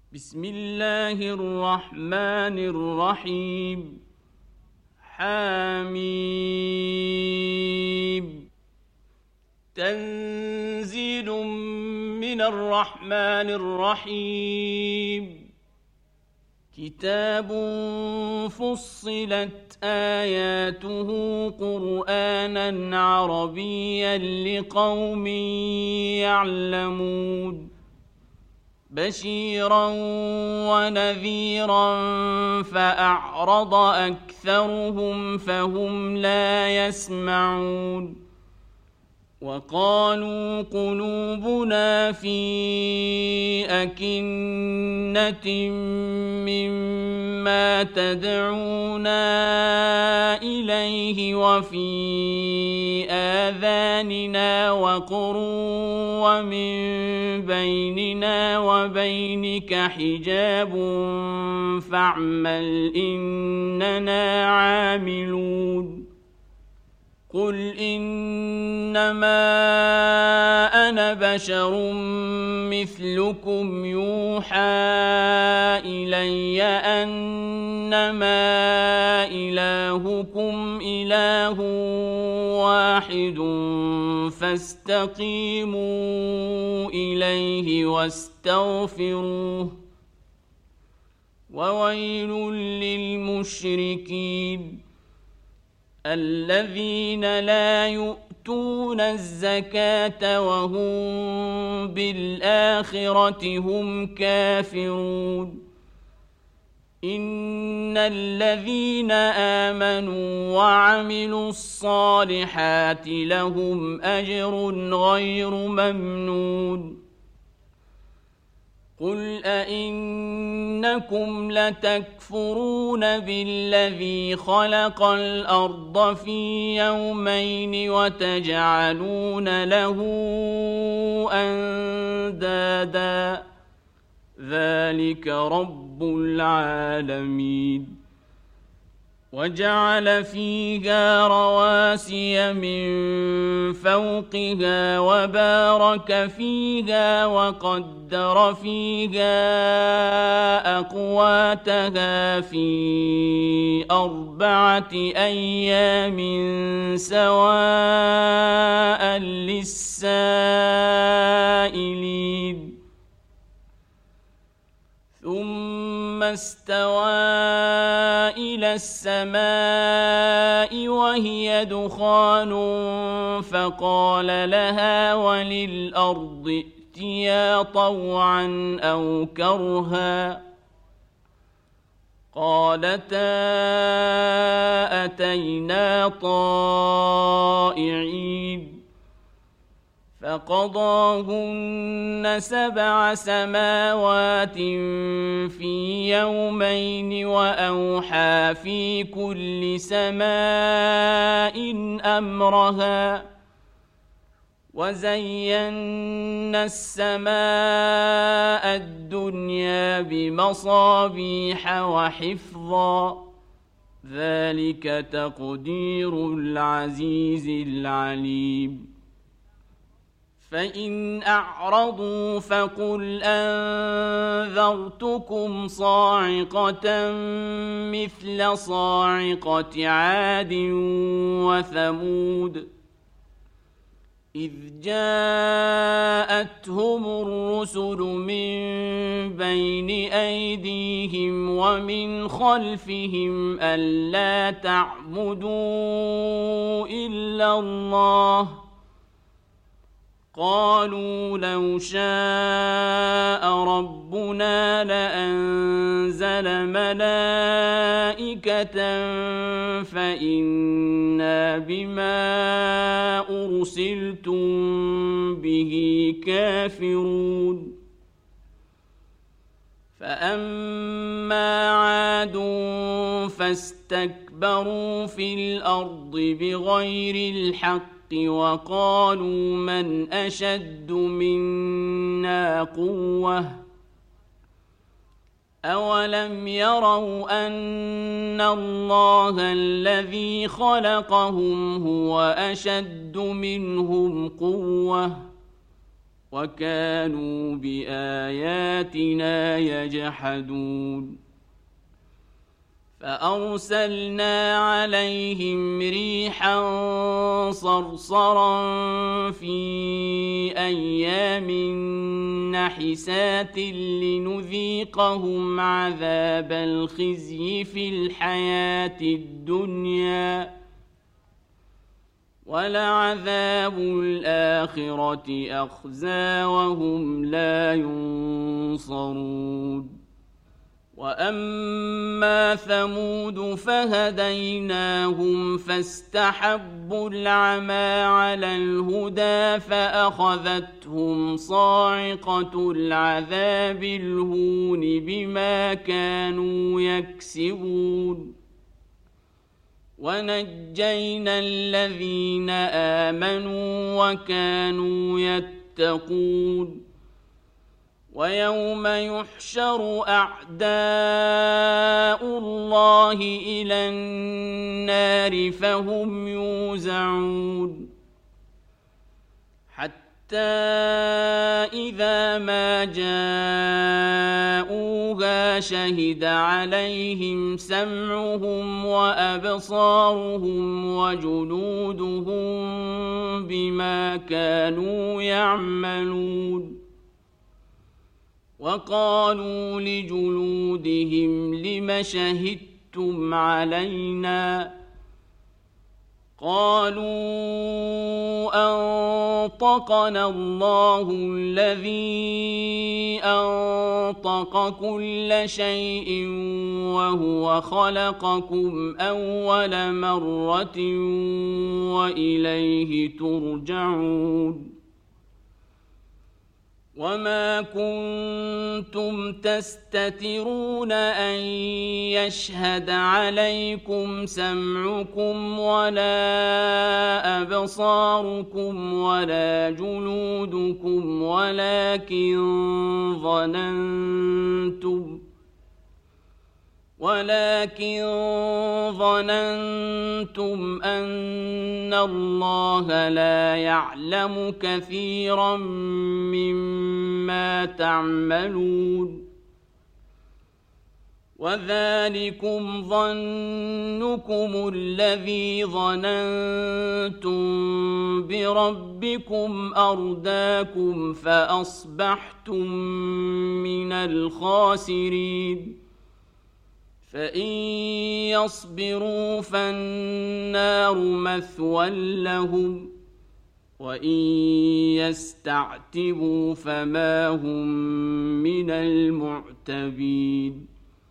بسم الله الرحمن الرحيم. حميم. تنزيل من الرحمن الرحيم. كتاب فصلت آياته قرآنا عربيا لقوم يعلمون. بشيرا ونذيرا فأعرض أكثرهم فهم لا يسمعون. وقالوا قلوبنا في أكنة مما تدعونا إليه وفي آذاننا وقر ومن بيننا وبينك حجاب فاعمل إننا عاملون. قل إنما أنا بشر مثلكم يوحى إلي أنما إلهكم إله واحد فاستقيموا إليه واستغفروه. وويل للمشركين الذين لا يؤتون الزكاة وهم بالآخرة هم كافرون. إن الذين آمنوا وعملوا الصالحات لهم أجر غير ممنون. قل أئنكم لتكفرون بالذي خلق الأرض في يومين وتجعلون له أندادا ذلك رب العالمين. وجعل فيها رواسي من فوقها وبارك فيها وقدر فيها أقواتها في 4 أيام سواء للسائلين. ثم استوى إلى السماء وهي دخان فقال لها وللأرض ائتيا طوعا أو كرها قالتا أتينا طائعين. فقضاهن 7 سماوات في يومين وأوحى في كل سماء أمرها وزينا السماء الدنيا بمصابيح وحفظا ذلك تقدير العزيز العليم. فإن أعرضوا فقل أنذرتكم صاعقة مثل صاعقة عاد وثمود إذ جاءتهم الرسل من بين أيديهم ومن خلفهم ألا تعبدوا إلا الله قالوا لو شاء ربنا لأنزل ملائكة فإنا بما أرسلتم به كافرون. فأما عاد فاستكبروا في الأرض بغير الحق وقالوا من أشد منا قوة أولم يروا أن الله الذي خلقهم هو أشد منهم قوة وكانوا بآياتنا يجحدون فأرسلنا عليهم ريحا صرصرا في أيام نحسات لنذيقهم عذاب الخزي في الحياة الدنيا ولعذاب الآخرة أخزى وهم لا ينصرون وأما ثمود فهديناهم فاستحبوا العمى على الهدى فأخذتهم صاعقة العذاب الهون بما كانوا يكسبون ونجينا الذين آمنوا وكانوا يتقون ويوم يحشر أعداء الله إلى النار فهم يوزعون حتى إذا ما جاءوها شهد عليهم سمعهم وأبصارهم وجلودهم بما كانوا يعملون وقالوا لجلودهم لم شهدتم علينا قالوا أنطقنا الله الذي أنطق كل شيء وهو خلقكم أول مرة وإليه ترجعون وما كنتم تستترون أن يشهد عليكم سمعكم ولا أبصاركم ولا جلودكم ولكن ظننتم أن الله لا يعلم كثيرا مما تعملون وذلكم ظنكم الذي ظننتم بربكم أرداكم فأصبحتم من الخاسرين فإن يصبروا فالنار مثوى لهم وإن يستعتبوا فما هم من المعتبين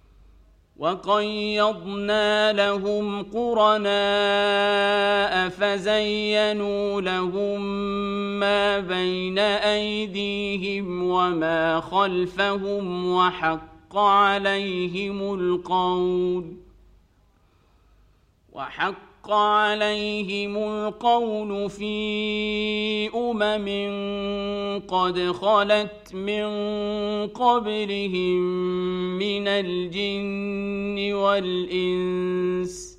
وقيضنا لهم قرناء فزينوا لهم ما بين أيديهم وما خلفهم وحق عليهم القول في قد خلت من قبلهم من الجن والإنس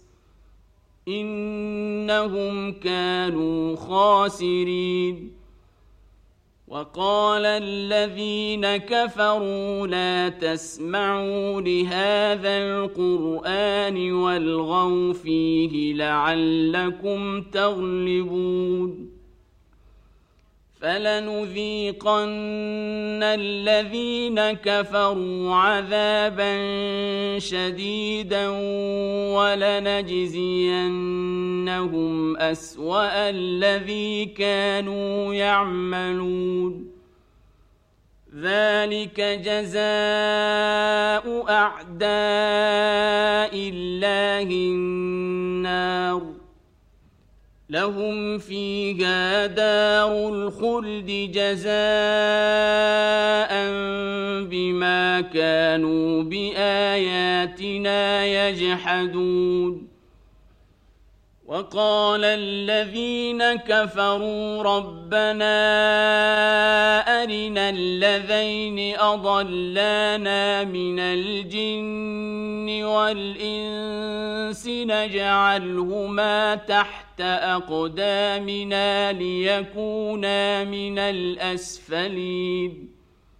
إنهم كانوا خاسرين وقال الذين كفروا لا تسمعوا لهذا القرآن والغوا فيه لعلكم تغلبون فلنذيقن الذين كفروا عذابا شديدا ولنجزينهم أسوأ الذي كانوا يعملون ذلك جزاء أعداء الله النار لهم فيها دار الخلد جزاء بما كانوا بآياتنا يجحدون وقال الذين كفروا ربنا أرنا الذين أضلانا من الجن والإنس نجعلهما تحت أقدامنا ليكونا من الأسفلين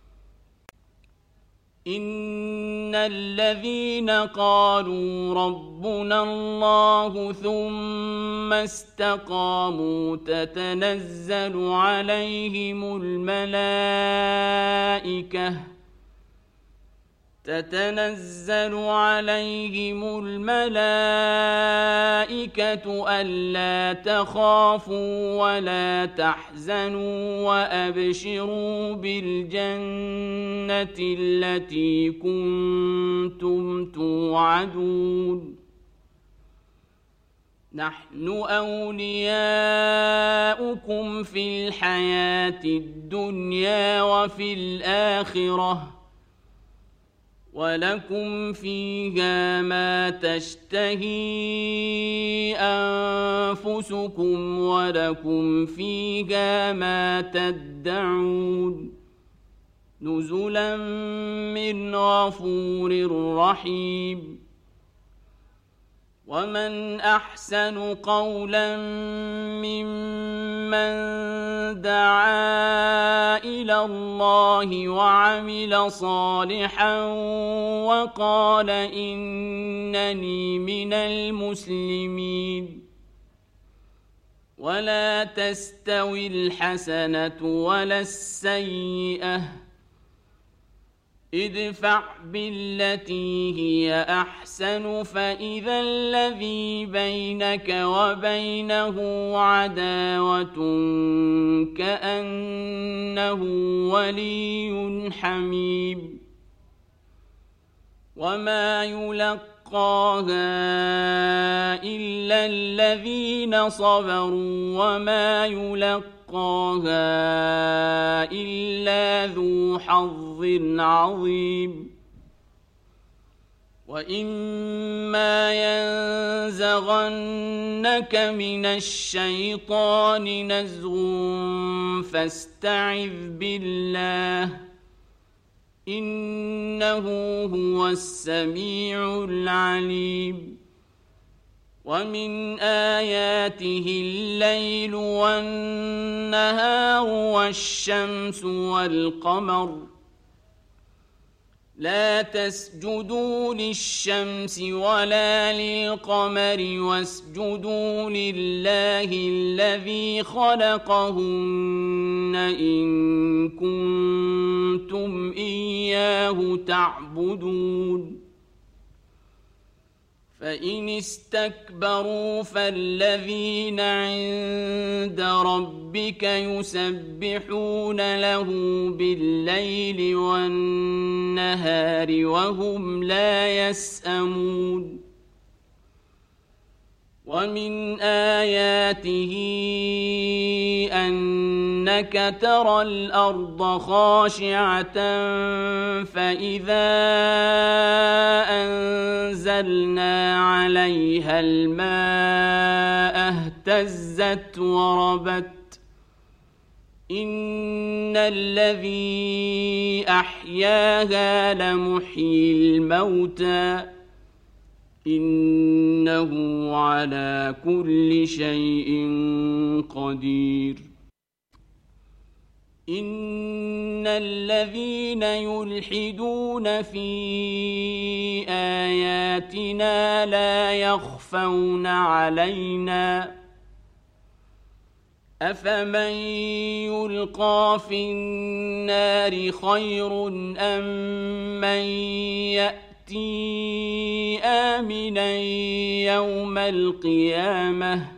إن الذين قالوا ربنا الله ثم استقاموا تتنزل عليهم الملائكة ألا تخافوا ولا تحزنوا وأبشروا بالجنة التي كنتم توعدون نحن أولياؤكم في الحياة الدنيا وفي الآخرة ولكم فيها ما تشتهي أنفسكم ولكم فيها ما تدعون نزلا من غفور رحيم ومن أحسن قولا ممن دعا إلى الله وعمل صالحا وقال إنني من المسلمين ولا تستوي الحسنة ولا السيئة ادفع بالتي هي أحسن فإذا الذي بينك وبينه عداوة كأنه ولي حميم وما يلقاها إلا الذين صبروا وما يلقاها إلا ذو حظ عظيم وإما ينزغنك من الشيطان نزغ فاستعذ بالله إنه هو السميع العليم ومن آياته الليل والنهار والشمس والقمر لا تسجدوا للشمس ولا للقمر واسجدوا لله الذي خلقهن إن كنتم إياه تعبدون فإن استكبروا فالذين عند ربك يسبحون له بالليل والنهار وهم لا يسأمون ومن آياته أنك ترى الأرض خاشعة فإذا أنزلنا عليها الماء اهتزت وربت إن الذي أحياها لمحيي الموتى إنه على كل شيء قدير إن الذين يلحدون في آياتنا لا يخفون علينا أفمن يلقى في النار خير أم من يأتي آمنا يوم القيامة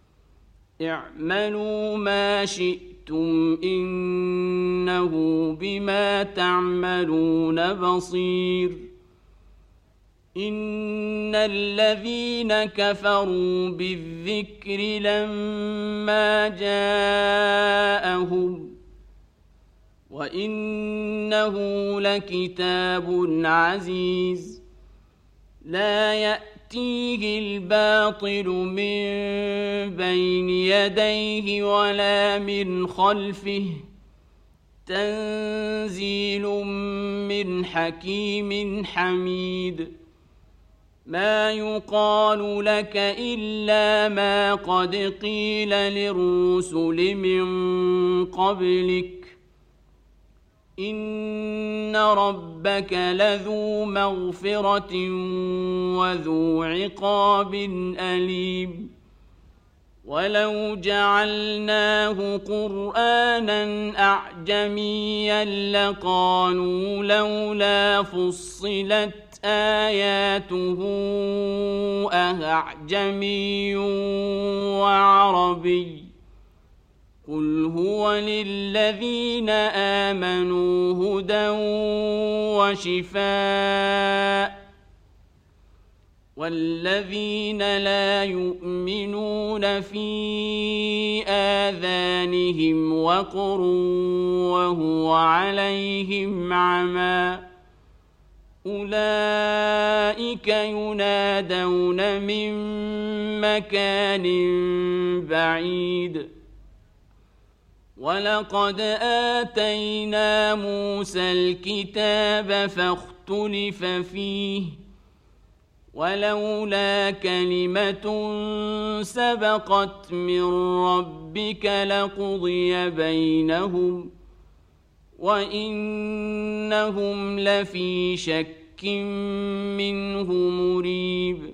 اعملوا ما شئتم إنه بما تعملون بصير إن الذين كفروا بالذكر لما جاءهم وإنه لكتاب عزيز لا يأتي يأتيه الباطل من بين يديه ولا من خلفه تنزيل من حكيم حميد ما يقال لك إلا ما قد قيل للرسل من قبلك إن ربك لذو مغفرة وذو عقاب أليم ولو جعلناه قرآنا أعجميا لقالوا لولا فصلت آياته أعجمي وعربي قل هو للذين آمنوا هدى وشفاء والذين لا يؤمنون في آذانهم وقر وهو عليهم عمى أولئك ينادون من مكان بعيد ولقد آتينا موسى الكتاب فاختلف فيه ولولا كلمة سبقت من ربك لقضي بينهم وإنهم لفي شك منه مريب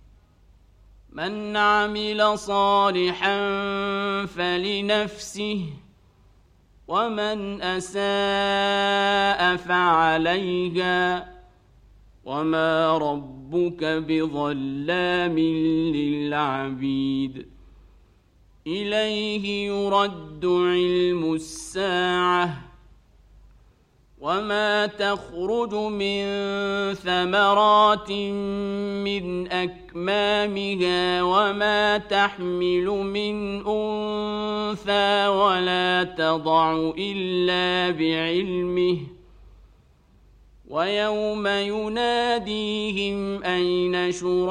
من عمل صالحا فلنفسه ومن أساء فعليها وما ربك بظلام للعبيد إليه يرد علم الساعة وما تخرج من ثمرات من أكمامها وما تحمل من أنثى ولا تضع إلا بعلمه ويوم يناديهم أين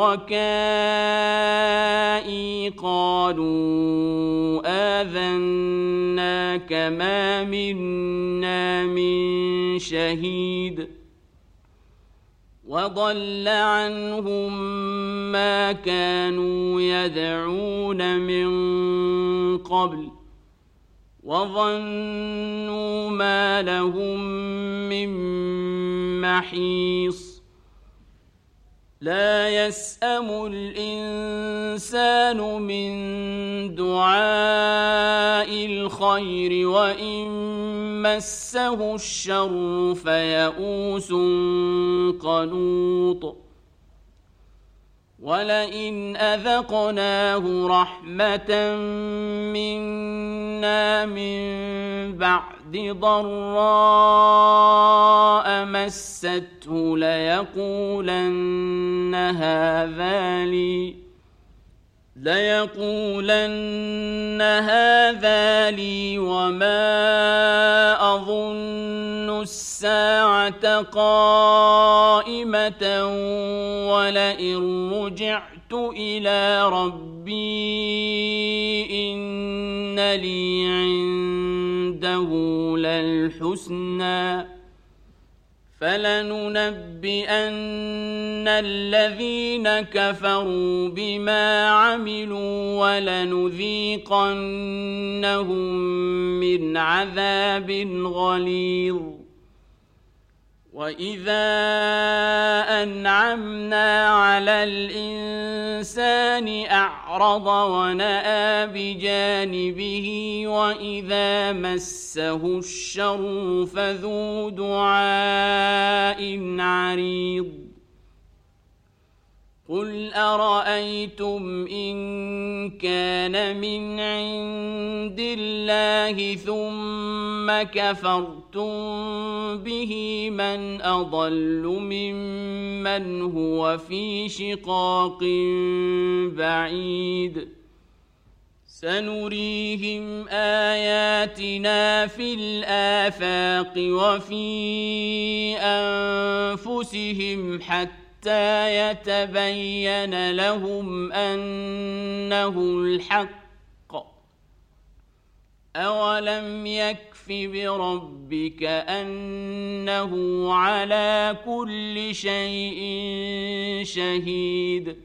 شركائي قالوا آذناك ما منا من شهيد وضل عنهم ما كانوا يدعون من قبل وظنوا ما لهم من محيص لا يسأم الإنسان من دعاء الخير وإن مسه الشر فيئوس قنوط ولئن أذقناه رحمة منا من بعد ضراء مسته ليقولن هذا لي وما أظن الساعة قائمة ولئن رجعت إلى ربي إن لي عنده للحسنى فلننبئن الذين كفروا بما عملوا ولنذيقنهم من عذاب غليظ وإذا أنعمنا على الإنسان أعرض ونأى بجانبه وإذا مسه الشر فذو دعاء عريض قل أرأيتم إن كان من عند الله ثم كفرتم به من أضل ممن هو في شقاق بعيد سنريهم آياتنا في الآفاق وفي أنفسهم حتى حتى يتبين لهم أنه الحق. أولم يكف بربك أنه على كل شيء شهيد.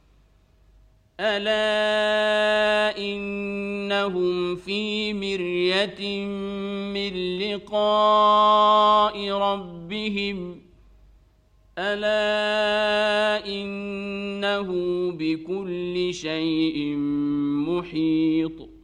ألا إنهم في مرية من لقاء ربهم ألا إنه بكل شيء محيط.